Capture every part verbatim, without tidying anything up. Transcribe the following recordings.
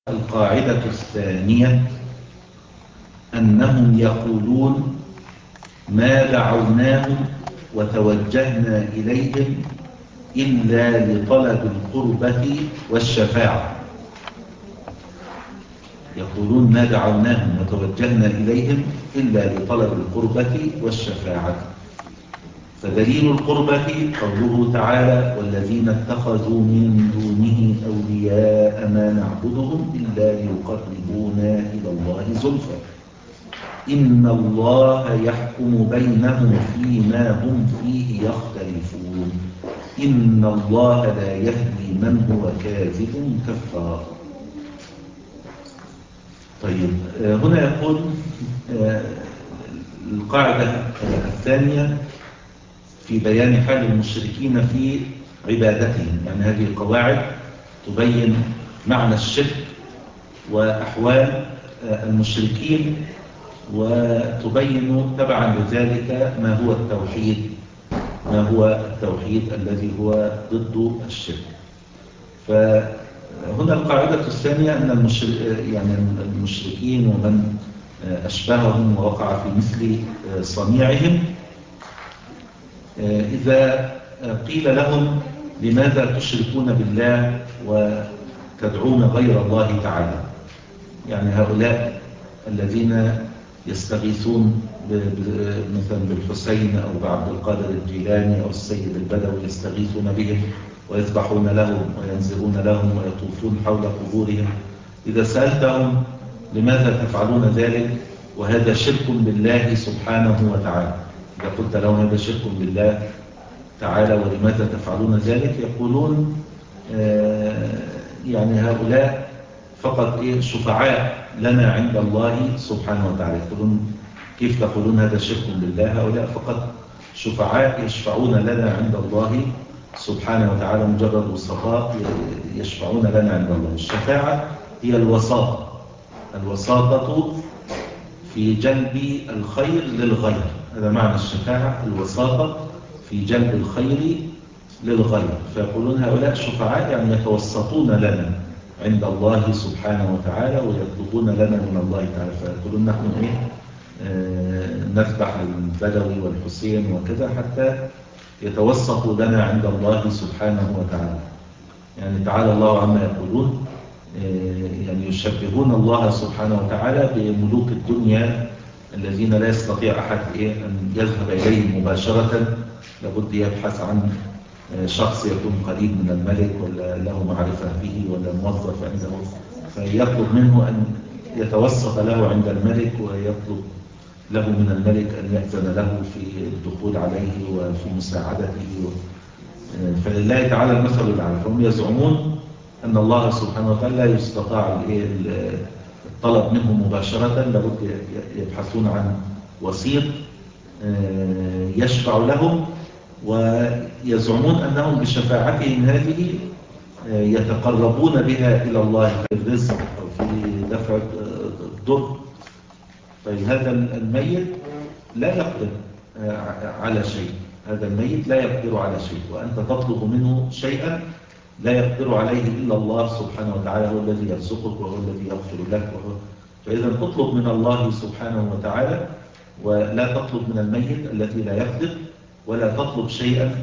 القاعدة الثانية أنهم يقولون ما دعوناهم وتوجهنا إليهم إلا لطلب القربة والشفاعة. يقولون ما دعوناهم وتوجهنا إليهم إلا لطلب القربة والشفاعة. فدليل القربة قوله تعالى: والذين اتخذوا من دونه أولياء ما نعبدهم إلا ليقربونا إلى الله زلفى إن الله يحكم بينهم فيما هم فيه يختلفون إن الله لا يهدي من هو كاذب كفار. طيب، هنا يقول القاعدة الثانية في بيان حال المشركين في عبادتهم، يعني هذه القواعد تبين معنى الشرك وأحوال المشركين، وتبين تبعا لذلك ما هو التوحيد ما هو التوحيد الذي هو ضد الشرك. فهنا القاعدة الثانية أن المشرك يعني المشركين ومن أشبههم ووقع في مثل صنيعهم، إذا قيل لهم لماذا تشركون بالله وتدعون غير الله تعالى، يعني هؤلاء الذين يستغيثون مثلا بالحسين أو بعبد القادر الجيلاني أو السيد البدوي، يستغيثون بهم ويذبحون لهم وينزلون لهم ويطوفون حول قبورهم، إذا سألتهم لماذا تفعلون ذلك وهذا شرك بالله سبحانه وتعالى، إذا قلت لهم هذا شرك بالله تعالى ولماذا تفعلون ذلك، يقولون آه يعني هؤلاء فقط إيه شفعاء لنا عند الله سبحانه وتعالى. يقولون كيف تقولون هذا شرك بالله؟ هؤلاء فقط شفعاء يشفعون لنا عند الله سبحانه وتعالى، مجرد وسطاء يشفعون لنا عند الله. الشفاعة هي الوساطة الوساطة في جلب الخير للغير، هذا معنى الشفاعة، الوساطة في جلب الخير للغير. فيقولون هؤلاء شفعاء يعني يتوسطون لنا عند الله سبحانه وتعالى ويطلبون لنا من الله تعالى. فيقولون نحن إيه آه نذبح البدوي والحسين وكذا حتى يتوسطوا لنا عند الله سبحانه وتعالى. يعني تعالى الله عما يقولون، آه يعني يشبهون الله سبحانه وتعالى بملوك الدنيا الذين لا يستطيع أحد إيه أن يذهب إليهم مباشرة، لابد يبحث عن شخص يكون قريب من الملك ولا له معرفة به ولا موظف عنده، فيطلب منه أن يتوسط له عند الملك ويطلب له من الملك أن يأذن له في الدخول عليه وفي مساعدته. فلله تعالى المثل الأعلى. فهم يزعمون أن الله سبحانه وتعالى لا يستطاع الطلب منه مباشرة، لابد يبحثون عن وسيط يشفع لهم، ويزعمون أنهم بشفاعتهم هذه يتقربون بها إلى الله في الرزق أو في دفع الضر. فهذا الميت لا يقدر على شيء، هذا الميت لا يقدر على شيء، وأنت تطلب منه شيئا لا يقدر عليه إلا الله سبحانه وتعالى، هو الذي يرزقك وهو الذي يغفر لك وهو. فإذا تطلب من الله سبحانه وتعالى ولا تطلب من الميت الذي لا يقدر، ولا تطلب شيئا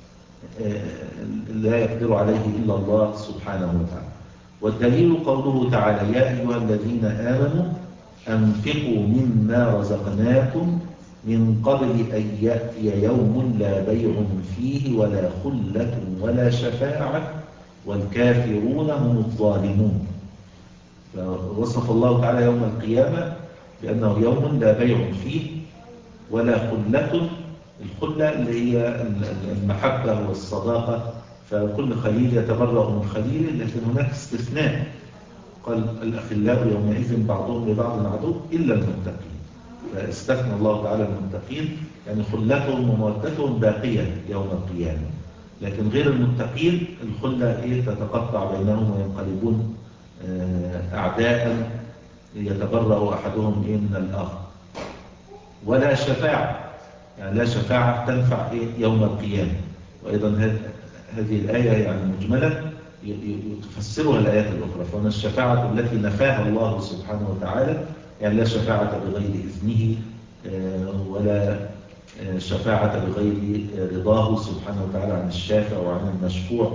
لا يقدر عليه إلا الله سبحانه وتعالى. والدليل قوله تعالى: يا أيها الذين آمنوا أنفقوا مما رزقناكم من قبل أن يأتي يوم لا بيع فيه ولا خلة ولا شفاعة والكافرون هم الظالمون. فوصف الله تعالى يوم القيامة بأنه يوم لا بيع فيه ولا خلة، الخلة اللي هي المحبة والصداقة، فكل خليل يتبرأ من خليله، لكن هناك استثناء، قال الأخلاء يومئذ بعضهم لبعض عدو إلا المتقين، فاستثنى الله تعالى المتقين، يعني خلتهم ومودتهم باقية يوم القيامة، لكن غير المتقين الخلة إيه تتقطع بينهم وينقلبون أعداء يتبرأ أحدهم إيه من الآخر. ولا شفاعة، يعني لا شفاعة تنفع إيه يوم القيامة. وأيضا هذه الآية يعني مجملة تفسرها الآيات الأخرى. فهنا الشفاعة التي نفاها الله سبحانه وتعالى يعني لا شفاعة بغير إذنه ولا شفاعة بغير رضاه سبحانه وتعالى عن الشافع وعن المشفوع،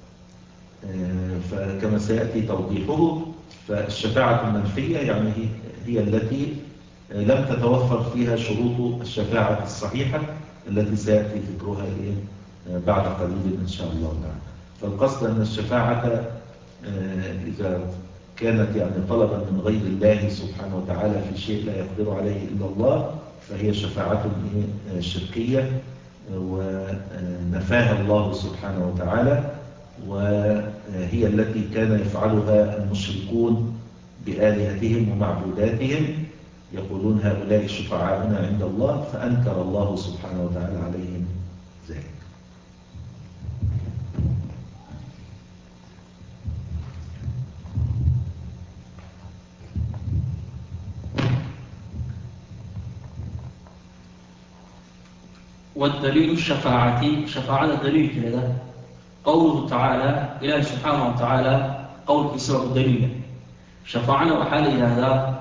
فكما سيأتي توضيحه. فالشفاعة المنفية يعني هي التي لم تتوفر فيها شروط الشفاعة الصحيحة التي سيأتي ذكرها بعد قليل إن شاء الله تعالى. فالقصد أن الشفاعة إذا كانت يعني طلبا من غير الله سبحانه وتعالى في شيء لا يقدر عليه إلا الله فهي شفاعة شركية ونفاها الله سبحانه وتعالى، وهي التي كان يفعلها المشركون بآلهتهم ومعبوداتهم، يقولون هؤلاء شفعاؤنا عند الله، فأنكر الله سبحانه وتعالى عليهم ذلك. والدليل الشفاعة شفاعة الدليل كذا قوله تعالى إله سبحانه وتعالى قول في سبب الدليل شفاعنا وحالي هذا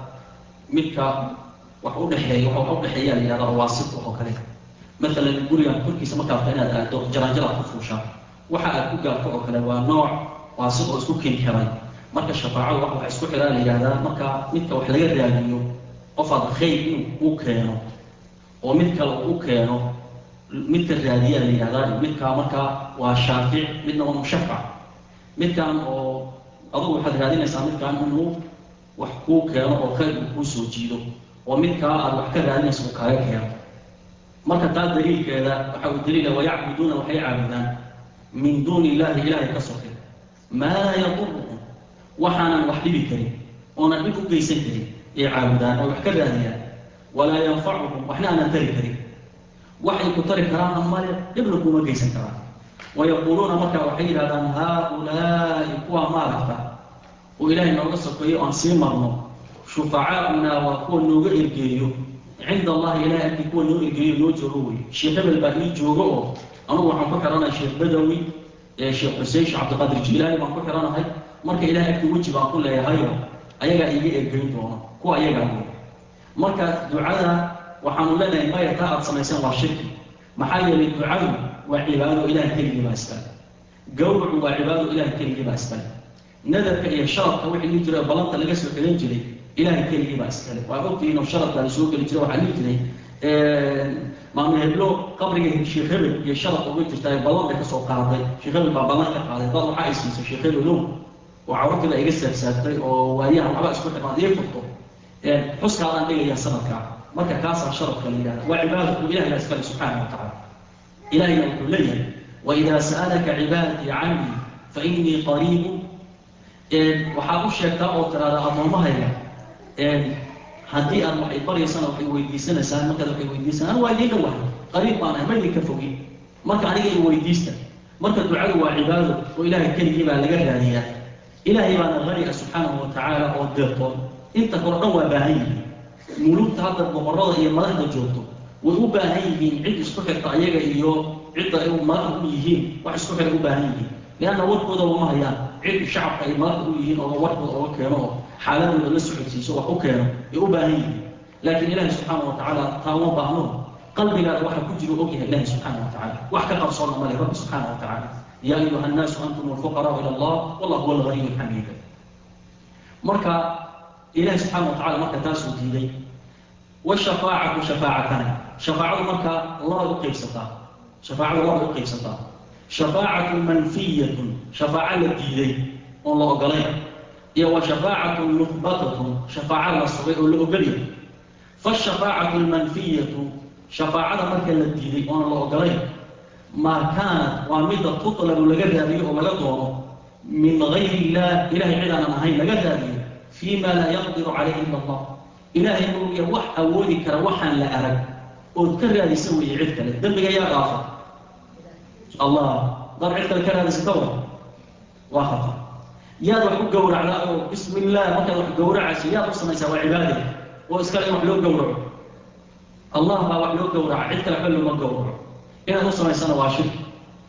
ملك وحول حياة وحول حياة لهذا واسط وكذا مثلا يقول لك كل كيس مكان هنا جراجرة خفوشة وحاء كوكا كوكا ونوع واسط وسكوكين كمان مركز الشفاعة وحول حسكوك هذا مركز ملك وحلية رياضيو وفضل خير وكانوا وملك وكانوا مثل الرياضية اللي هذا مثل مركا وشافع مثل ومشفع مثل كان أضو حد هذين يسمى مثل كان إنه وحقوق أو خير وكوس وجيله ومثل كان الوحكة هذين يسمى كايك مركا تال دليل كذا وحول دليل ويعبدون وحي عابدان من دون الله إله كسوته ما لا يضرهم وحنا وحدي كريم ونبيكم جيسين كريم يعابدان أو وحكة هذين ولا ينفعهم وحنا نتري كريم وحي كتر كرام أمال ابنكم وجيسن كرام ويقولون مكة وحيد أن هؤلاء قوى مالكة وإلهي نرسل كي أنسيمرنا شفعاؤنا وكون نوغئ الجيو عند الله إلهي أن يكون نوغئ الجيو نوجروي شيخ الباني جوغو أنا وحن كحرانا شيخ بدوي شيخ حسين شيخ عبد القادر الجيلاني وحن كحرانا هاي مركة إلهي أكتب وجه بأقول لا يهيو أيها إيجي الجيو دونا كو أيها مركة دعاء waxaan u leenahay ma yata aad samaysan waa shirki maxaa yeelay ducadu waa cibaado ilaahay keliya baa iskale gowracu waa cibaado ilaahay keliya baa iskale nadarka iyo sharafka wixii la jiray balanta laga soo xilin jiray ilaahay keliya baa iskale waa ogtii inuu sharafka la soo geli jiray waxa la jiray ee maamul heblo qabriga sheekh hebel iyo sharafka ugu jirtay balanta ka soo qaaday sheekh hebel baa balanta qaaday dad waxa ay siisay sheekh hebel oo waxa ay iga saabsaatay oo waayaha waxba isku ximaadiyay furto ee xuska aan dhigaya sanadka marka kaasa sharafka leeyahay waa cibaadatu ilaahi askari subhanahu wa ta'ala ilaahi wuxuu wa idha sa'alaka ibadi 'anni fa inni qarib ee waxa uu sheegtaa oo tirada adoomahayga ee hadii aan wax baraysan oo ay weydiisanaysan marka ay weydiisan waa idin dhawahay qariib baan ma idin ka fogin marka aniga ay weydiista marka ducadu waa cibaado oo ilaahi kaliya baa laga raadiyaa ilaahi baa qari subhanahu wa ta'ala oo deeqo inta kala dhan waa baahan ملوك هذا البقرة هي ملاحظة جوته وأباهيين عد استحق عيجا إياه عد ملاحظة يهين وحستحق أباهيين لأن ورقة وما هي عد الشعب أي ملاحظة يهين أو ورقة أو كانوا حالات من النسخة سوى أوكانوا أباهيين لكن الله سبحانه وتعالى تاوى بعنون قلبي لا واحد كجر أوجه الله سبحانه وتعالى وحكى قصرنا مال رب سبحانه وتعالى يا أيها الناس أنتم الفقراء إلى الله والله هو الغني الحميد مركا إله سبحانه وتعالى مركا تاسو ديدي والشفاعة شفاعتان شفاعة مركا الله يقيم سطا شفاعة الله يقيم سطا شفاعة منفية شفاعة للديدي والله قليل هي وشفاعة مثبتة شفاعة للصغير والأقلية فالشفاعة المنفية شفاعة مركا للديدي والله قليل ما كانت وامدة تطلب لقدها به ولقدها من غير الله إله عدنا نهي لقدها به فيما لا يقدر عليه إلا الله إلهي يقول يا وح أولي كروحا لا أرد وذكر هذا يسوي عدك الدم يا غافر الله ضر عدك الكلام هذا ستوى وخطأ يا ذو حق جورع لا بسم الله ما كان حق جورع عسى يا بص ما يسوي عباده واسكال يروح له جورع الله ما روح له جورع عدك الحل ما جورع إلى بص ما يسوي واشر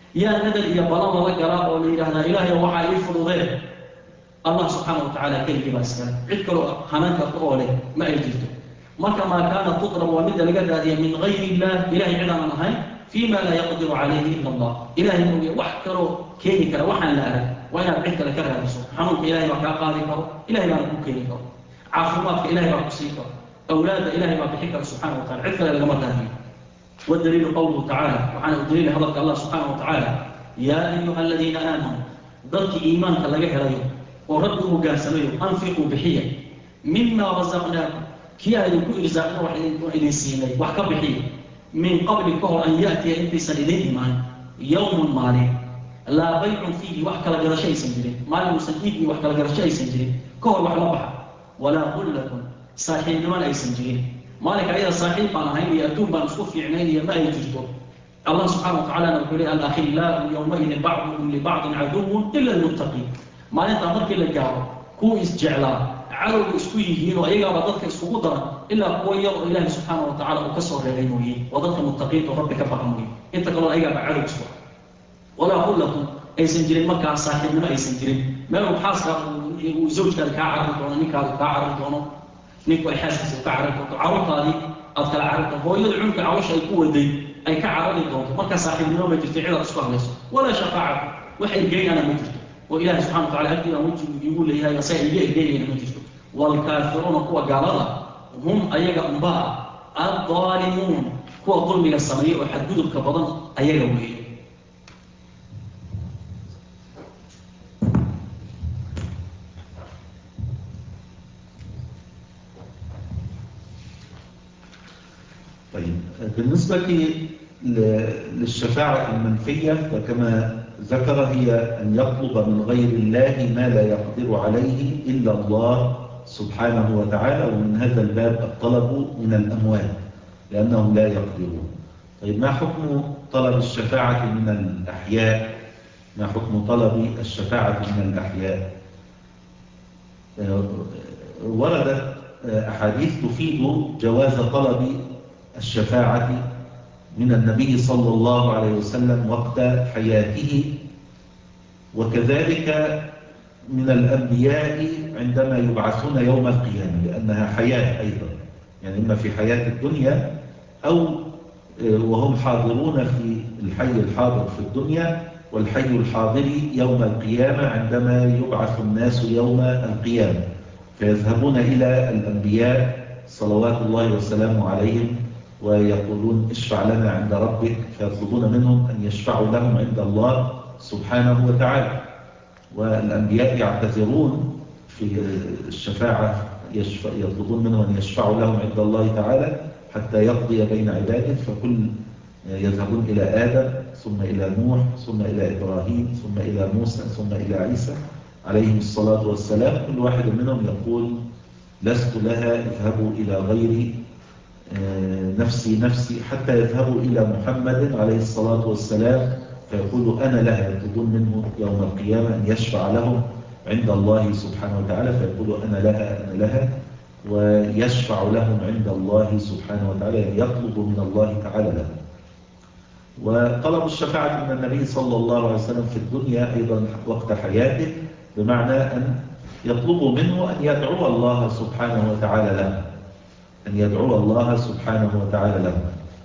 يا ندر يا بلان الله قراء وليلهنا إلهي وحا يفرض ذلك الله سبحانه وتعالى كيف باسكال عدكلوا هناك قوله ما يجلده ما كما كانت تضرب ومدى لقد من غير الله إلهي عدنا نهي فيما لا يقدر عليه إلا الله إلهي نوي وحكروا كيني كلا وحن لا أرد وإنا بعدك لكرها بسوء حنوك إلهي وكا قاضي كرو إلهي ما نكون كيني كرو عافماتك إلهي ما كسيكرو أولاد إلهي ما بحكر سبحانه وتعالى عدك لقمر دهي والدليل قوله تعالى وعن الدليل حضرت الله سبحانه وتعالى يا أيها الذين آمنوا ضلت إيمانك لقى هلايو وربه قاسميو أنفقوا بحية مما رزقناكم كي أيضاكم إرزاقنا وإذن سيني وحكا بحية من قبل كهر أن يأتي أنت سندين إيمان يوم مالي لا بيع فيه وحكا لقى شيء سنجري مالي مسنئيني وحكا لقى شيء سنجري كهر وحلا بحا ولا قل لكم صاحب نمان أي سنجري مالك أيضا صاحب أنا هيني أتوب بمسكوف في عيني ما يجدون الله سبحانه وتعالى نقول الأخلاء يومئذ بعضهم لبعض عدو إلا المتقين ما أنت أمرك إلا جاو كو إسجعلا عدو إسكو يهين وإيقا وضدك إسكو قدرا إلا قوية إله سبحانه وتعالى وكسر لغيمه وضدك متقين وربك فهمه أنت قالوا إيقا بعدو إسكو ولا أقول لكم أي سنجرين مكة صاحب ما أي سنجرين ما هو بحاسك وزوجك الكاعر ونكا الكاعر نيكو إحاسس كعرض عروض هذه أذكر عرض هو يدعون كعوش القوة دي أي كعرض الدون ما كصاحب النوم يجتعي على أسقاط نفسه ولا شفاعة وحين جاي أنا مجرد وإله سبحانه وتعالى أكيد وجه يقول لي هاي سائل جاي جاي أنا مجرد والكافرون قوة قالوا هم أيجا أنباء الظالمون قوة ظلم السماء وحدود الكبضان أيجا وين طيب بالنسبة للشفاعة المنفية فكما ذكر هي أن يطلب من غير الله ما لا يقدر عليه إلا الله سبحانه وتعالى ومن هذا الباب الطلب من الأموات لأنهم لا يقدرون. طيب ما حكم طلب الشفاعة من الأحياء؟ ما حكم طلب الشفاعة من الأحياء؟ وردت أحاديث تفيد جواز طلب الشفاعة من النبي صلى الله عليه وسلم وقت حياته وكذلك من الأنبياء عندما يبعثون يوم القيامة لأنها حياة أيضا يعني إما في حياة الدنيا أو وهم حاضرون في الحي الحاضر في الدنيا والحي الحاضر يوم القيامة عندما يبعث الناس يوم القيامة فيذهبون إلى الأنبياء صلوات الله وسلامه عليهم ويقولون اشفع لنا عند ربك فيطلبون منهم أن يشفعوا لهم عند الله سبحانه وتعالى والأنبياء يعتذرون في الشفاعة يشفع يطلبون منهم أن يشفعوا لهم عند الله تعالى حتى يقضي بين عباده فكل يذهبون إلى آدم ثم إلى نوح ثم إلى إبراهيم ثم إلى موسى ثم إلى عيسى عليهم الصلاة والسلام كل واحد منهم يقول لست لها اذهبوا إلى غيري نفسي نفسي حتى يذهبوا إلى محمد عليه الصلاة والسلام فيقول أنا لها يطلبون منه يوم القيامة أن يشفع لهم عند الله سبحانه وتعالى فيقول أنا لها أنا لها ويشفع لهم عند الله سبحانه وتعالى يعني يطلب من الله تعالى لهم. وطلب الشفاعة من النبي صلى الله عليه وسلم في الدنيا أيضا وقت حياته بمعنى أن يطلب منه أن يدعو الله سبحانه وتعالى له أن يدعو الله سبحانه وتعالى له.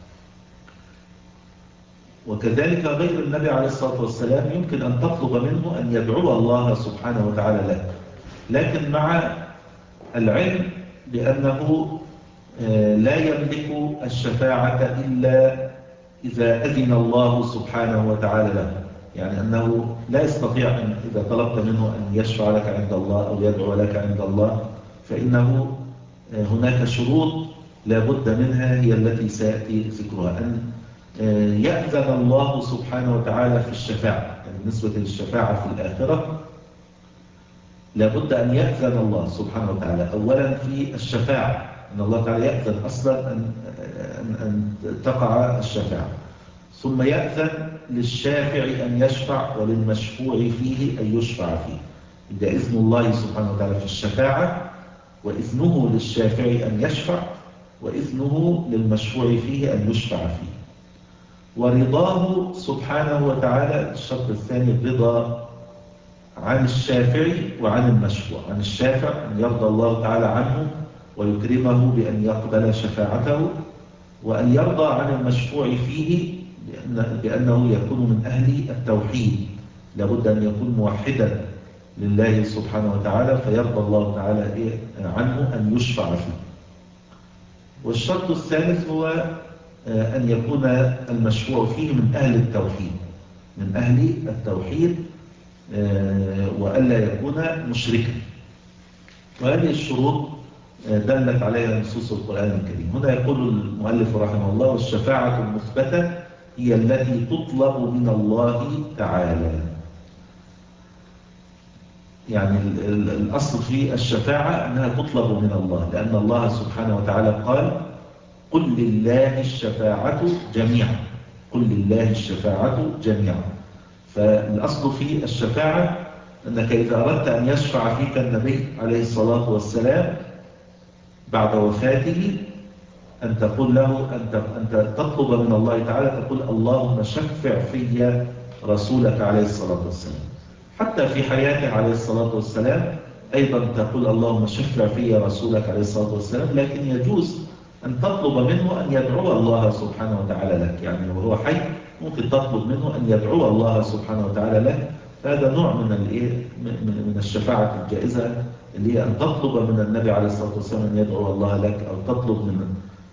وكذلك غير النبي عليه الصلاة والسلام يمكن أن تطلب منه أن يدعو الله سبحانه وتعالى له لكن مع العلم بأنه لا يملك الشفاعة إلا إذا أذن الله سبحانه وتعالى له يعني أنه لا يستطيع أن إذا طلبت منه أن يشفع لك عند الله أو يدعو لك عند الله فإنه هناك شروط لا بد منها هي التي سيأتي ذكرها أن يأذن الله سبحانه وتعالى في الشفاعة يعني بالنسبة للشفاعة في الآخرة لا بد أن يأذن الله سبحانه وتعالى أولا في الشفاعة أن الله تعالى يأذن أصلا أن, أن, أن تقع الشفاعة ثم يأذن للشافع أن يشفع وللمشفوع فيه أن يشفع فيه إذا إذن الله سبحانه وتعالى في الشفاعة وإذنه للشافع أن يشفع وإذنه للمشفوع فيه أن يشفع فيه. ورضاه سبحانه وتعالى. الشرط الثاني الرضا عن الشافع وعن المشفوع. عن الشافع أن يرضى الله تعالى عنه ويكرمه بأن يقبل شفاعته، وأن يرضى عن المشفوع فيه بأنه يكون من أهل التوحيد، لابد أن يكون موحدا لله سبحانه وتعالى، فيرضى الله تعالى عنه أن يشفع فيه. والشرط الثالث هو أن يكون المشفوع فيه من أهل التوحيد، من أهل التوحيد وألا يكون مشركا. وهذه الشروط دلت عليها نصوص القرآن الكريم. هنا يقول المؤلف رحمه الله: والشفاعة المثبتة هي التي تطلب من الله تعالى. يعني الأصل في الشفاعة أنها تطلب من الله، لأن الله سبحانه وتعالى قال: قل لله الشفاعة جميعا. قل لله الشفاعة جميعا. فالأصل في الشفاعة أنك إذا أردت أن يشفع فيك النبي عليه الصلاة والسلام بعد وفاته، أن تقول له، أن تطلب من الله تعالى، تقول: اللهم شفع في رسولك عليه الصلاة والسلام. حتى في حياته عليه الصلاة والسلام أيضا تقول: اللهم شفع في رسولك عليه الصلاة والسلام. لكن يجوز أن تطلب منه أن يدعو الله سبحانه وتعالى لك، يعني وهو حي ممكن تطلب منه أن يدعو الله سبحانه وتعالى لك. هذا نوع من من الشفاعة الجائزة، اللي هي أن تطلب من النبي عليه الصلاة والسلام أن يدعو الله لك، أو تطلب من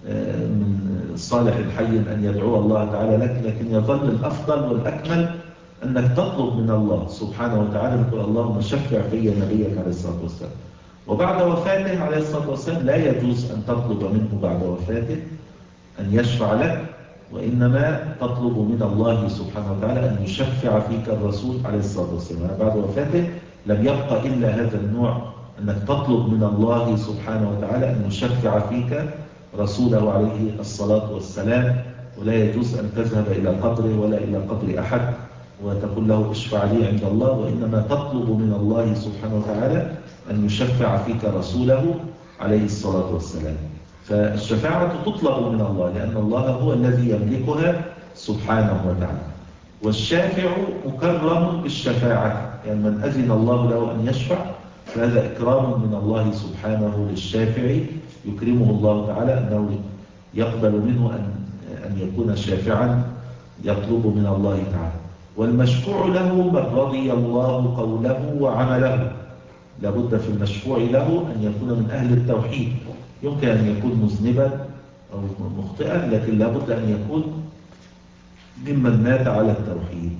من صالح الحي أن يدعو الله تعالى لك. لكن يظل الأفضل والأكمل أنك تطلب من الله سبحانه وتعالى، تقول: اللهم شفع في نبيك عليه الصلاة والسلام. وبعد وفاته عليه الصلاة والسلام لا يجوز أن تطلب منه بعد وفاته أن يشفع لك، وإنما تطلب من الله سبحانه وتعالى أن يشفع فيك الرسول عليه الصلاة والسلام. بعد وفاته لم يبقى إلا هذا النوع، أنك تطلب من الله سبحانه وتعالى أن يشفع فيك رسوله عليه الصلاة والسلام. ولا يجوز أن تذهب إلى قبره ولا إلى قبر أحد وتقول له: اشفع لي عند الله، وإنما تطلب من الله سبحانه وتعالى أن يشفع فيك رسوله عليه الصلاة والسلام. فالشفاعة تطلب من الله، لأن الله هو الذي يملكها سبحانه وتعالى. والشافع مكرم بالشفاعة، يعني من أذن الله له أن يشفع فهذا إكرام من الله سبحانه للشافع، يكرمه الله تعالى أنه يقبل منه أن أن يكون شافعا يطلب من الله تعالى. والمشفوع له من رضي الله قوله وعمله. لابد في المشفوع له أن يكون من أهل التوحيد. يمكن أن يكون مذنبا أو مخطئا، لكن لابد أن يكون ممن مات على التوحيد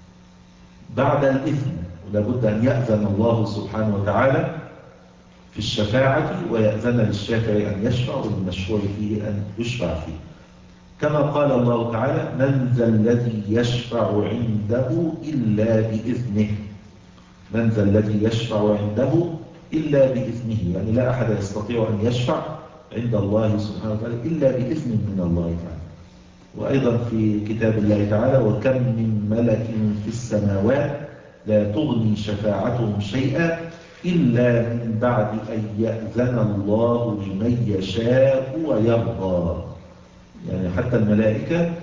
بعد الإثم. ولابد أن يأذن الله سبحانه وتعالى في الشفاعة، ويأذن للشافع أن يشفع والمشفوع فيه أن يشفع فيه. كما قال الله تعالى: من ذا الذي يشفع عنده إلا بإذنه. من ذا الذي يشفع عنده إلا بإذنه، يعني لا أحد يستطيع أن يشفع عند الله سبحانه وتعالى إلا بإذن من الله تعالى. وأيضا في كتاب الله تعالى: وكم من ملك في السماوات لا تغني شفاعتهم شيئا إلا من بعد أن يأذن الله لمن يشاء ويرضى. يعني حتى الملائكة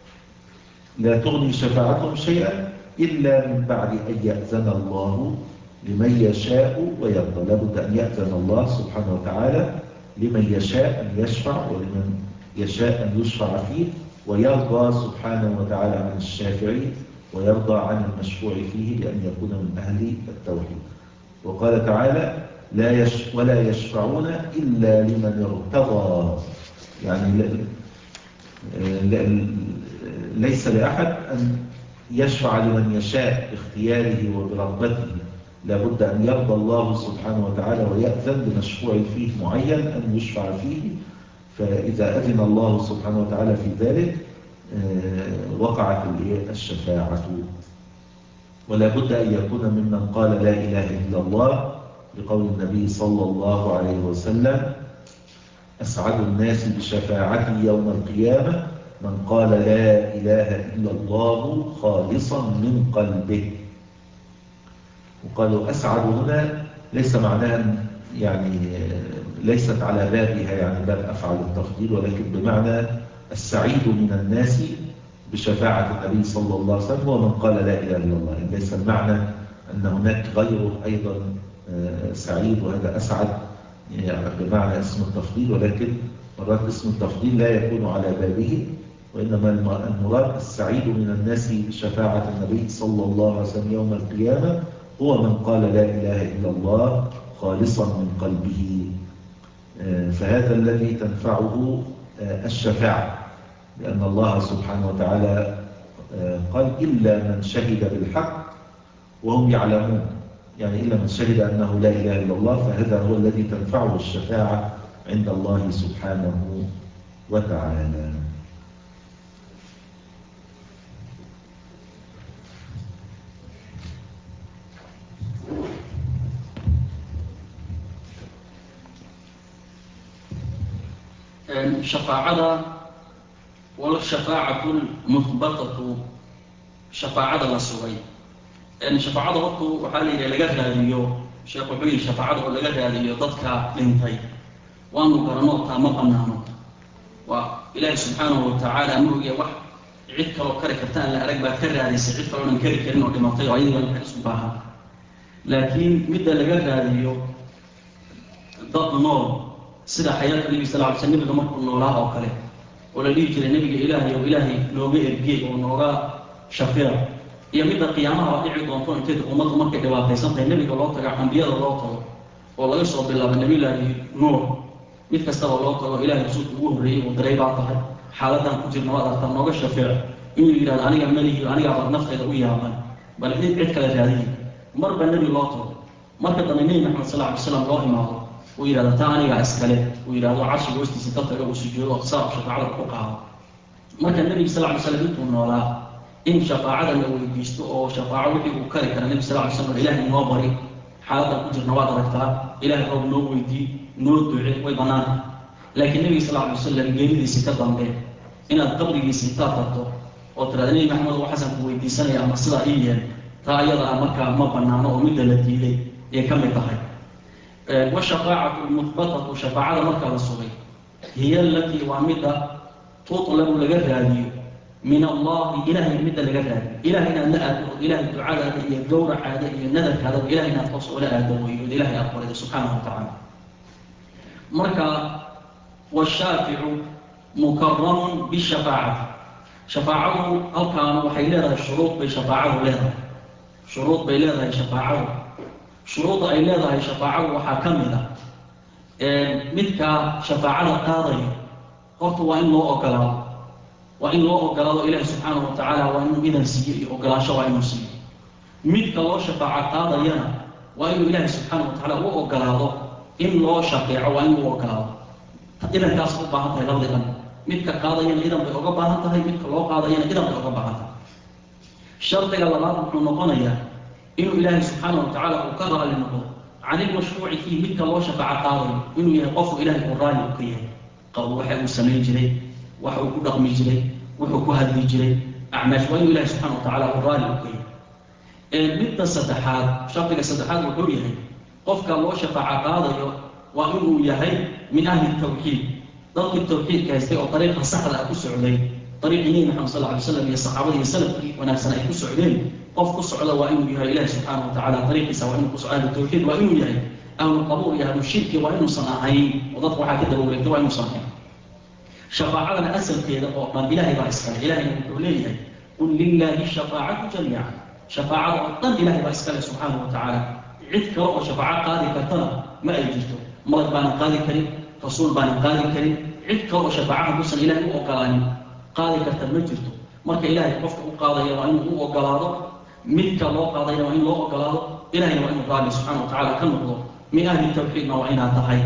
لا تغني شفاعتهم شيئا إلا من بعد أن يأذن الله لمن يشاء ويرضى. لابد أن يأذن الله سبحانه وتعالى لمن يشاء أن يشفع، ولمن يشاء أن يشفع فيه، ويرضى سبحانه وتعالى عن الشافعي، ويرضى عن المشفوع فيه بأن يكون من أهل التوحيد. وقال تعالى: لا يش ولا يشفعون إلا لمن ارتضى. يعني ليس لأحد أن يشفع لمن يشاء باختياره وبرغبته. لابد أن يرضى الله سبحانه وتعالى ويأذن لمشفوع فيه معين أن يشفع فيه. فإذا أذن الله سبحانه وتعالى في ذلك وقعت الشفاعة. ولا بد أن يكون ممن قال لا إله إلا الله، لقول النبي صلى الله عليه وسلم: أسعد الناس بشفاعتي يوم القيامة من قال لا إله إلا الله خالصا من قلبه. وقالوا أسعد هنا ليس معناها يعني ليست على بابها، يعني باب أفعل التفضيل، ولكن بمعنى السعيد من الناس بشفاعة النبي صلى الله عليه وسلم هو من قال لا إله إلا الله. ليس المعنى أن هناك غيره أيضا سعيد وهذا أسعد يعني بمعنى اسم التفضيل، ولكن مرات اسم التفضيل لا يكون على بابه، وإنما المراد السعيد من الناس بشفاعة النبي صلى الله عليه وسلم يوم القيامة هو من قال لا إله إلا الله خالصا من قلبه. فهذا الذي تنفعه الشفاعة، لأن الله سبحانه وتعالى قال إلا من شهد بالحق وهم يعلمون، يعني إلا من شهد أنه لا إله إلا الله، فهذا هو الذي تنفعه الشفاعة عند الله سبحانه وتعالى. شفاعة والشفاعة المثبتة شفاعة للسوي يعني شفاعة وقت وحالي لقاها هذه شيخ وحوي شفاعة ولقاها هذه ضدك لنتي وأنه قرنوتها مقنانه وإله سبحانه وتعالى أمره يوح عدك وكركتان لأرقبها كرر هذه عدك ولن كرر كرنه لمطيع وعيدا لحسبها، لكن مدى لقاها هذه ضد نور سيدا حياة النبي صلى الله عليه وسلم لما كنا نوراها أو كله ولا يجري النبي إلهي وإلهي لو بيرجع ونورا شفيع يمد قيامها وقعد وانطون تد ومضى مكة دواتي سنتين النبي الله تجع أنبياء الله تعالى والله يصعب بالله بالنبي الله نور مثل استوى الله تعالى إلهي رسول وهري ودريب عطها حالة كتير نواد تنوع الشفيع إنه إلى أنا جمله وأنا جاب نفسي ذويها من بل إيه عد كلا هذه مر بالنبي الله تعالى مر كتمنين محمد صلى الله عليه وسلم الله معه وإلى ثاني عسكري وإلى عشر وست ستة وسجود وصار شفاعة الفقهاء ما كان النبي صلى الله عليه وسلم يقول ولا إن شفاعة لو يجستو أو شفاعة وحي وكره كان النبي صلى الله عليه وسلم إله نوابري حالة كجر نواد ركتا إله رب نو ويدي نو دعي ويبنان لكن النبي صلى الله عليه وسلم جيد ستة ضمبه إن القبر ستة تطو وترى محمد وحسن ويدي سنة يا مصر إياه تا أيضا مكة ما بنانه ومدة التي لي يكمل تحي والشفاعة المثبتة شفاعة مكة الصغير هي التي وعمدة تطلب لجهة من الله إلهي مدة لجهة إلهنا لا إله الدعاء هذا الدورة هذا الندر هذا إلهنا توصل إلى أدوي إلهي أقول سبحانه وتعالى مركا والشافع مكرم بالشفاعة شفاعه أركان وحيلها الشروط بشفاعه لها شروط بيلها شفاعه شروط أي لها شفاعة وحاكمها مثل شفاعة القاضي قلت وإن الله أقلال وإن الله أقلال إله سبحانه وتعالى وإنه إذا سيئ أقلال شوائن سيئ مثل الله شفاعة قاضينا وإنه إله سبحانه وتعالى هو أقلال إن الله شفاع وإن الله أقلال إذا كاسب بعضها لفظا مثل قاضينا إذا بأقبها مثل الله قاضينا إذا بأقبها الشرط إلى الله نقول إنه إله سبحانه وتعالى أكرر للنقض عن المشروع فيه مثل الله شفاعة قاضي إنه يقف إله القرآن وقيه قال وحي السمين جري وحي رقم جري وحي هذه جري أعماش وإنه إله سبحانه وتعالى القرآن وقيه مثل الصدحات شرط الصدحات وحوله قفك الله شفاعة قاضي وإنه يهي من أهل التوحيد ضغط التوحيد كيستيقظ طريقة سهلة أكو سعودي طريق إنه محمد صلى الله عليه وسلم يصحابه يسلف ونفسنا أكو سعودي قف قصعد وإنه يهي إله سبحانه وتعالى طريق سواء إنه قصعد التوحيد وإنه يهي أو القبول يهي الشرك وإنه صناعين وضطوا حاكده ولكت وإنه صناعين شفاعة أسل كذا وقال إلهي رأسك إلهي نقول ليه قل لله الشفاعة جميعا شفاعة أطن إلهي رأسك سبحانه وتعالى عدك رأو شفاعة قاضي كرتنا ما أجلته مرض بان قاضي كريم رسول بان قاضي كريم عدك رأو شفاعة بسن إلهي وقالاني قاضي كرتنا ما أجلته مرك إلهي قفك قاضي وإنه هو قلاده مثل الله قاضي وإن الله قلاده إلهي وإنه رابي سبحانه وتعالى كالنقضه من أهل التوحيد نوعينها تحي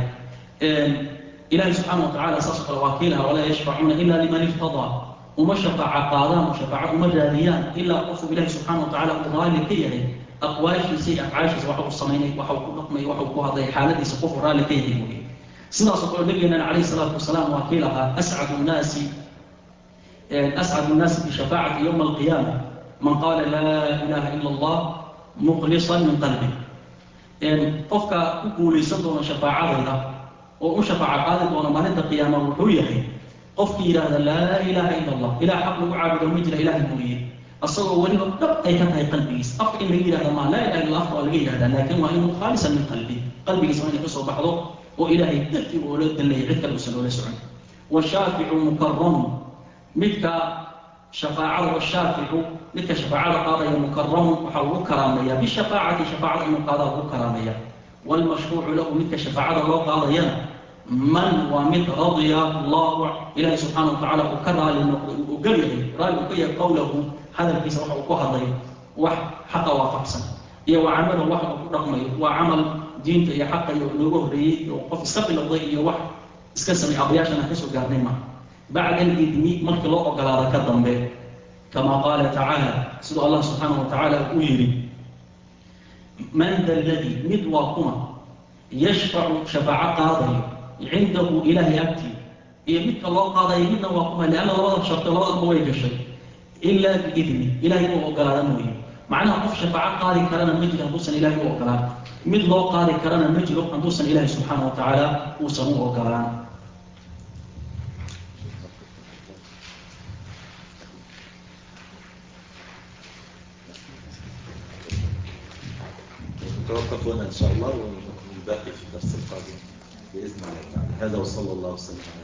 إلهي سبحانه وتعالى سأسق الوكيلها ولا يشفعون إلا لمن ارتضى وما شفع قادام وشفع مجاديان إلا قفوا إلهي سبحانه وتعالى قرآن كيه أقواش سيء أفعاش وحو الصميني وحو قلقمي وحو قهضي حالتي سقف قرآن كيه مهي سنة سقول نبينا عليه الصلاة والسلام وكيلها أسعد الناس أسعد الناس بشفاعة يوم القيامة من قال لا إله إلا الله مخلصا من قلبه قفك كقولي سنة شفاعة ذا وشفاعة قادت ونمانت القيامة وحويه qofkii yidhaahda laa ilaaha ila allah ilaah xaq lagu caabudo ma jira ilaahay mooye asagoo weliba dhab ay ka tahay qalbigiis afka in laga yidhahda maa laa ilaha illa allah waa laga yidhahdaa laakiin waa inuu khaalisan min qalbi qalbigiis waa inay ka soo baxdo oo ilaahay dartii uu oola danleeyay cid kale uusan oola socon washaaficu mukaramu midka shafaacada washaaficu midka shafaacada qaadaya mukaramu waxaa lagu karaameeyaa bishafaacati shafaacada inuu qaadaa lagu karaameeya waalmashruucu lahu midka shafaacada loo qaadayana man waa mid radiya allahu ilaahay subxaana wa tacaala uu ka raali noqday uu ogol yahay raali uu ka yahay qowlahu hadalkiisa waxa uu ku hadlayo wax xaqa waafaqsan iyo wa camalahu waxa uu ku dhaqmayo waa camal diinta iyo xaqa iyo looga horreeyey oo qof iska bilowday iyo wax iska samay abayaashan aan ka soo gaarnay ma bacda alidni markii loo ogolaado ka dambe kama qaala tacaala siduu allah subxaana wa tacaala uu yidhi man da alladii mid waa kuma yashfacu shafaaco qaadayo cindahu ilaahay agtii iyo midka loo qaadayo midna waa kuma lianna labada sharto labadaba way gashay ilaa biidni ilahay uu ogolaada mooye macnaha qof shafaaco qaadi karana ma jiro hadduusan ilahay u ogolaan mid loo qaadi karana ma jiro hadduusan ilaahay subxaana wa tacaala uusan u ogolaan نتوقف هنا إن شاء الله ونكمل الباقي في الدرس القادم بإذن الله تعالى. هذا وصلى الله وسلم على